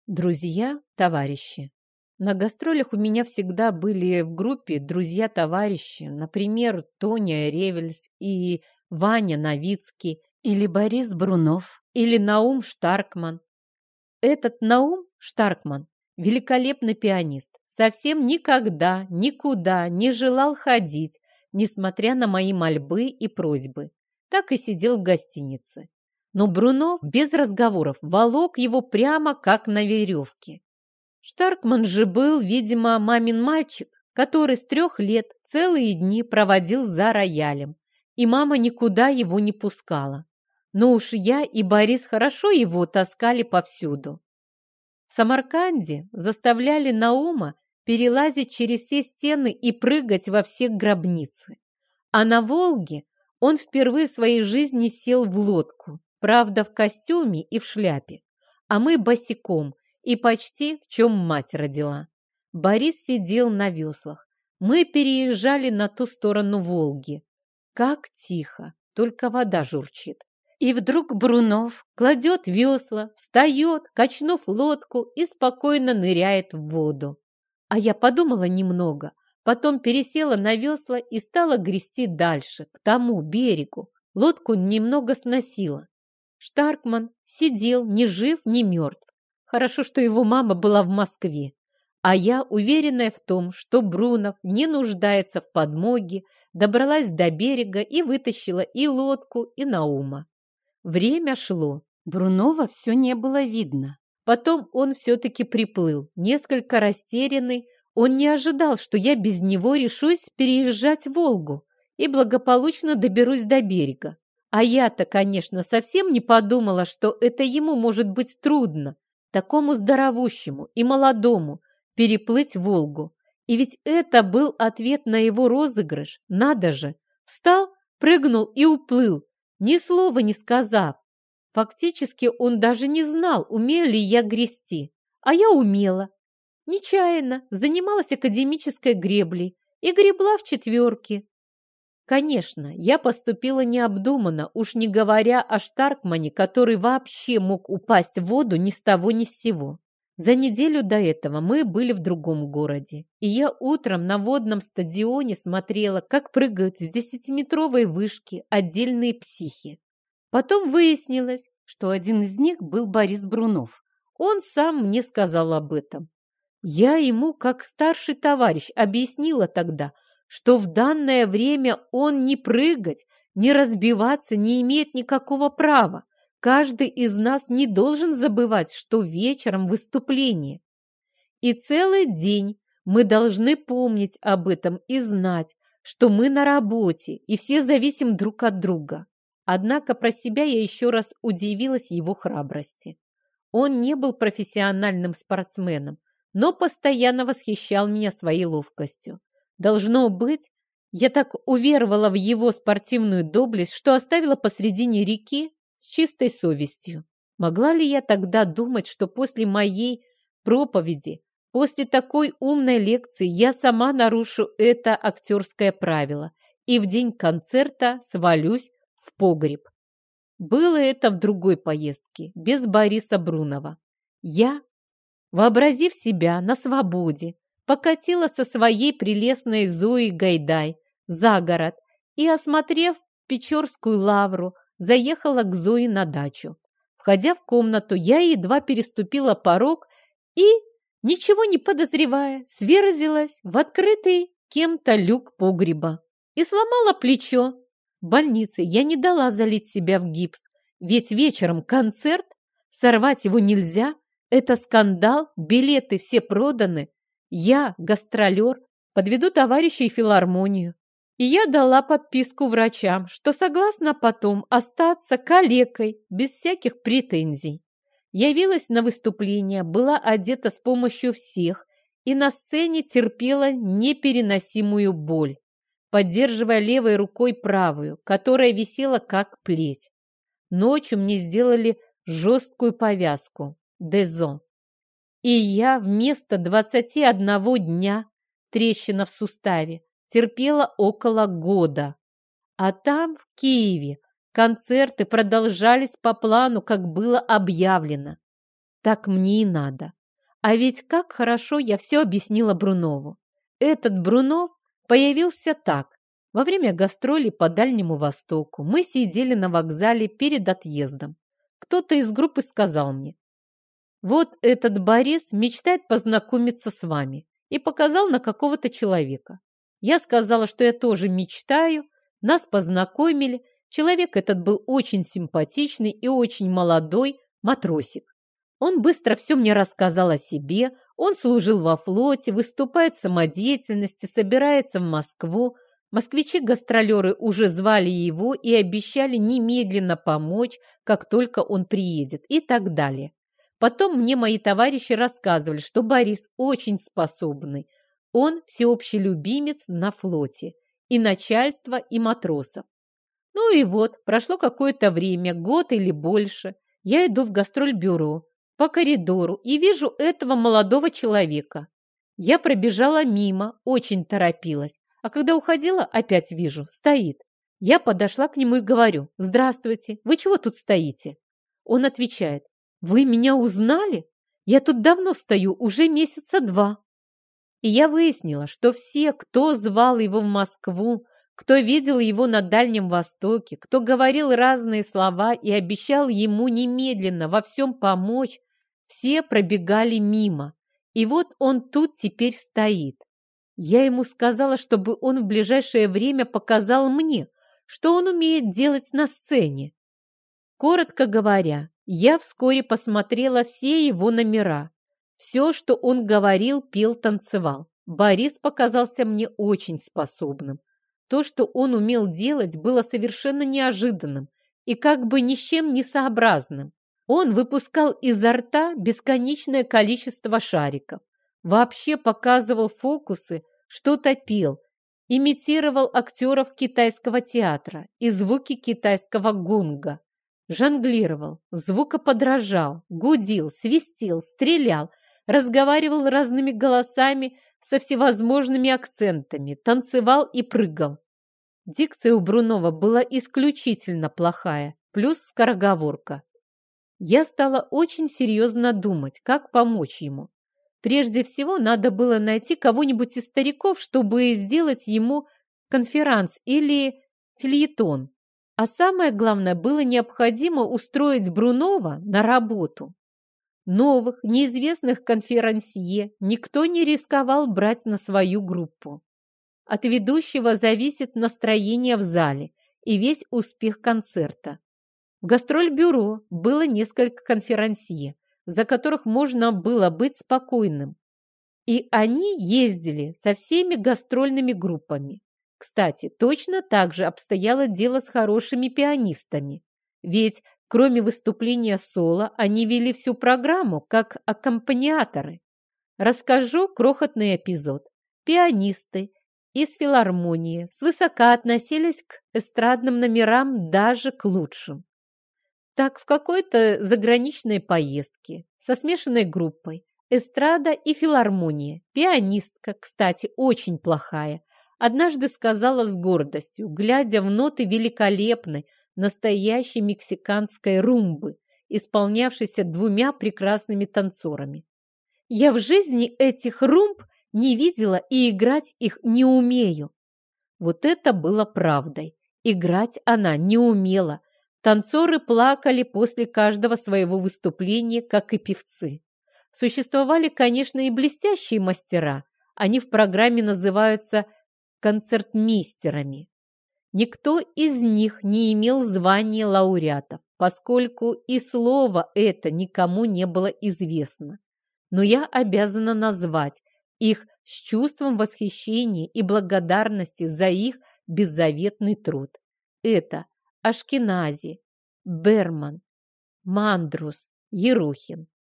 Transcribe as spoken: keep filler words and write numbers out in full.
Друзья, товарищи. На гастролях у меня всегда были в группе друзья-товарищи, например, Тоня Ревельс и Ваня Новицкий, или Борис Брунов, или Наум Штаркман. Этот Наум Штаркман, великолепный пианист, совсем никогда, никуда не желал ходить, несмотря на мои мольбы и просьбы. Так и сидел в гостинице. Но Брунов без разговоров волок его прямо как на веревке. Штаркман же был, видимо, мамин мальчик, который с трех лет целые дни проводил за роялем, и мама никуда его не пускала. Но уж я и Борис хорошо его таскали повсюду. В Самарканде заставляли Наума перелазить через все стены и прыгать во все гробницы. А на Волге он впервые в своей жизни сел в лодку. Правда, в костюме и в шляпе, а мы босиком и почти в чем мать родила. Борис сидел на веслах. Мы переезжали на ту сторону Волги. Как тихо, только вода журчит. И вдруг Брунов кладет весла, встает, качнув лодку, и спокойно ныряет в воду. А я подумала немного, потом пересела на весла и стала грести дальше, к тому берегу. Лодку немного сносила. Штаркман сидел ни жив, ни мертв. Хорошо, что его мама была в Москве. А я, уверенная в том, что Брунов не нуждается в подмоге, добралась до берега и вытащила и лодку, и Наума. Время шло. Брунова все не было видно. Потом он все-таки приплыл, несколько растерянный. Он не ожидал, что я без него решусь переезжать Волгу и благополучно доберусь до берега. А я-то, конечно, совсем не подумала, что это ему может быть трудно, такому здоровущему и молодому, переплыть Волгу. И ведь это был ответ на его розыгрыш. Надо же! Встал, прыгнул и уплыл, ни слова не сказав. Фактически он даже не знал, умею ли я грести. А я умела. Нечаянно занималась академической греблей и гребла в четверке. Конечно, я поступила необдуманно, уж не говоря о Штаркмане, который вообще мог упасть в воду ни с того ни с сего. За неделю до этого мы были в другом городе, и я утром на водном стадионе смотрела, как прыгают с десятиметровой вышки отдельные психи. Потом выяснилось, что один из них был Борис Брунов. Он сам мне сказал об этом. Я ему, как старший товарищ, объяснила тогда, что в данное время он не прыгать, не разбиваться не имеет никакого права. Каждый из нас не должен забывать, что вечером выступление. И целый день мы должны помнить об этом и знать, что мы на работе и все зависим друг от друга. Однако про себя я еще раз удивилась его храбрости. Он не был профессиональным спортсменом, но постоянно восхищал меня своей ловкостью. Должно быть, я так уверовала в его спортивную доблесть, что оставила посредине реки с чистой совестью. Могла ли я тогда думать, что после моей проповеди, после такой умной лекции я сама нарушу это актерское правило и в день концерта свалюсь в погреб? Было это в другой поездке, без Бориса Брунова. Я, вообразив себя на свободе, покатила со своей прелестной Зоей Гайдай за город и, осмотрев Печорскую лавру, заехала к Зое на дачу. Входя в комнату, я едва переступила порог и, ничего не подозревая, сверзилась в открытый кем-то люк погреба и сломала плечо. В больнице я не дала залить себя в гипс, ведь вечером концерт, сорвать его нельзя, это скандал, билеты все проданы. Я, гастролер, подведу товарищей в филармонию. И я дала подписку врачам, что согласна потом остаться калекой, без всяких претензий. Явилась на выступление, была одета с помощью всех и на сцене терпела непереносимую боль, поддерживая левой рукой правую, которая висела как плеть. Ночью мне сделали жесткую повязку, дезо. И я вместо двадцати одного дня, трещина в суставе, терпела около года. А там, в Киеве, концерты продолжались по плану, как было объявлено. Так мне и надо. А ведь как хорошо я все объяснила Брунову. Этот Брунов появился так. Во время гастролей по Дальнему Востоку мы сидели на вокзале перед отъездом. Кто-то из группы сказал мне: «Вот этот Борис мечтает познакомиться с вами», и показал на какого-то человека. Я сказала, что я тоже мечтаю, нас познакомили. Человек этот был очень симпатичный и очень молодой матросик. Он быстро все мне рассказал о себе. Он служил во флоте, выступает в самодеятельности, собирается в Москву. Москвичи-гастролеры уже звали его и обещали немедленно помочь, как только он приедет, и так далее. Потом мне мои товарищи рассказывали, что Борис очень способный. Он всеобщий любимец на флоте, и начальства, и матросов. Ну и вот, прошло какое-то время, год или больше, я иду в гастроль-бюро по коридору и вижу этого молодого человека. Я пробежала мимо, очень торопилась, а когда уходила, опять вижу, стоит. Я подошла к нему и говорю: «Здравствуйте, вы чего тут стоите?» Он отвечает: «Вы меня узнали? Я тут давно стою, уже месяца два». И я выяснила, что все, кто звал его в Москву, кто видел его на Дальнем Востоке, кто говорил разные слова и обещал ему немедленно во всем помочь, все пробегали мимо. И вот он тут теперь стоит. Я ему сказала, чтобы он в ближайшее время показал мне, что он умеет делать на сцене. Коротко говоря, я вскоре посмотрела все его номера. Все, что он говорил, пел, танцевал. Борис показался мне очень способным. То, что он умел делать, было совершенно неожиданным и как бы ни с чем не сообразным. Он выпускал изо рта бесконечное количество шариков, вообще показывал фокусы, что-то пел, имитировал актеров китайского театра и звуки китайского гонга, жонглировал, звукоподражал, гудил, свистел, стрелял, разговаривал разными голосами со всевозможными акцентами, танцевал и прыгал. Дикция у Брунова была исключительно плохая, плюс скороговорка. Я стала очень серьезно думать, как помочь ему. Прежде всего, надо было найти кого-нибудь из стариков, чтобы сделать ему конферанс или фельетон. А самое главное, было необходимо устроить Брунова на работу. Новых, неизвестных конферансье никто не рисковал брать на свою группу. От ведущего зависит настроение в зале и весь успех концерта. В гастроль-бюро было несколько конферансье, за которых можно было быть спокойным. И они ездили со всеми гастрольными группами. Кстати, точно так же обстояло дело с хорошими пианистами. Ведь кроме выступления соло, они вели всю программу как аккомпаниаторы. Расскажу крохотный эпизод. Пианисты из филармонии свысока относились к эстрадным номерам, даже к лучшим. Так, в какой-то заграничной поездке со смешанной группой эстрада и филармония, пианистка, кстати, очень плохая, однажды сказала с гордостью, глядя в ноты великолепной, настоящей мексиканской румбы, исполнявшейся двумя прекрасными танцорами: «Я в жизни этих румб не видела и играть их не умею». Вот это было правдой. Играть она не умела. Танцоры плакали после каждого своего выступления, как и певцы. Существовали, конечно, и блестящие мастера. Они в программе называются концертмейстерами. Никто из них не имел звания лауреатов, поскольку и слово это никому не было известно. Но я обязана назвать их с чувством восхищения и благодарности за их беззаветный труд. Это Ашкенази, Берман, Мандрус, Ерохин.